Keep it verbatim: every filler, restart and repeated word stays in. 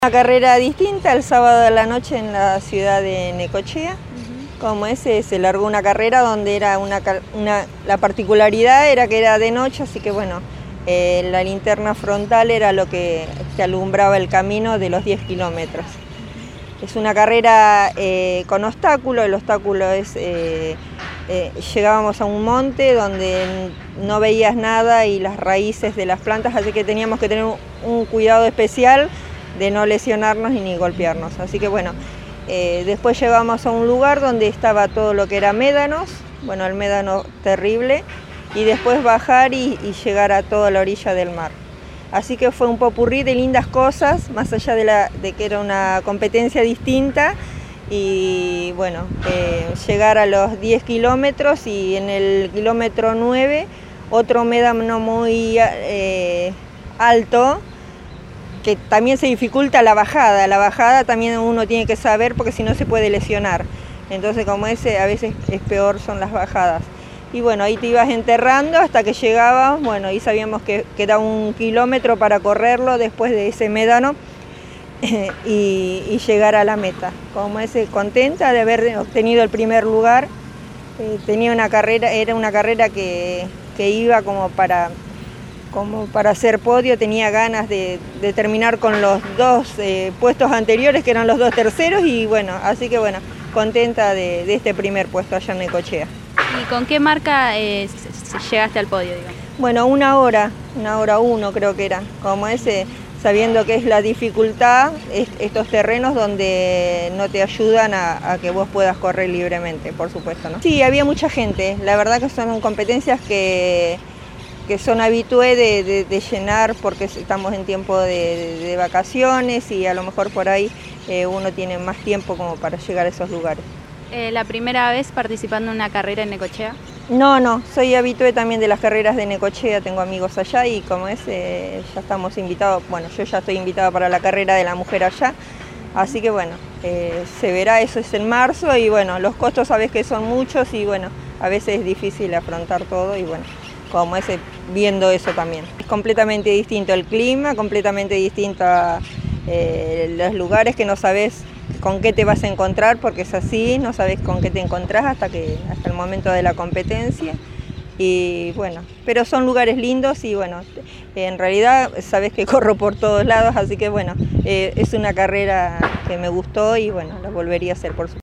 Una carrera distinta el sábado de la noche en la ciudad de Necochea. Uh-huh. Como ese se largó una carrera donde era una, una, la particularidad era que era de noche, así que bueno, eh, la linterna frontal era lo que, que alumbraba el camino de los diez kilómetros. Es una carrera eh, con obstáculo, el obstáculo es, eh, eh, llegábamos a un monte donde no veías nada y las raíces de las plantas, así que teníamos que tener un, un cuidado especial de no lesionarnos ni golpearnos. Así que bueno, eh, después llegamos a un lugar donde estaba todo lo que era médanos, bueno, el médano terrible, y después bajar y, y llegar a toda la orilla del mar. Así que fue un popurrí de lindas cosas, más allá de, la, de que era una competencia distinta, y bueno, eh, llegar a los diez kilómetros y en el kilómetro nueve otro médano muy eh, alto, que también se dificulta la bajada. La bajada también uno tiene que saber porque si no se puede lesionar. Entonces como ese a veces es peor son las bajadas. Y bueno, ahí te ibas enterrando hasta que llegabas, bueno, y sabíamos que quedaba un kilómetro para correrlo después de ese médano y, y llegar a la meta. Como ese, contenta de haber obtenido el primer lugar. Eh, tenía una carrera, era una carrera que, que iba como para... como para hacer podio, tenía ganas de, de terminar con los dos eh, puestos anteriores, que eran los dos terceros, y bueno, así que bueno, contenta de, de este primer puesto allá en Necochea. ¿Y con qué marca eh, llegaste al podio, digamos? Bueno, una hora, una hora uno creo que era, como ese, sabiendo que es la dificultad, es, estos terrenos donde no te ayudan a, a que vos puedas correr libremente, por supuesto, ¿no? Sí, había mucha gente, la verdad que son competencias que... que son habitué de, de, de llenar porque estamos en tiempo de, de, de vacaciones y a lo mejor por ahí eh, uno tiene más tiempo como para llegar a esos lugares. Eh, ¿La primera vez participando en una carrera en Necochea? No, no, soy habitué también de las carreras de Necochea, tengo amigos allá y como es, eh, ya estamos invitados, bueno, yo ya estoy invitada para la carrera de la mujer allá, así que bueno, eh, se verá, eso es en marzo y bueno, los costos sabes que son muchos y bueno, a veces es difícil afrontar todo y bueno, como ese, viendo eso también. Es completamente distinto el clima, completamente distinto a eh, los lugares que no sabes con qué te vas a encontrar, porque es así, no sabes con qué te encontrás hasta, que, hasta el momento de la competencia. Y bueno, pero son lugares lindos y bueno, en realidad sabes que corro por todos lados, así que bueno, eh, es una carrera que me gustó y bueno, la volvería a hacer por supuesto.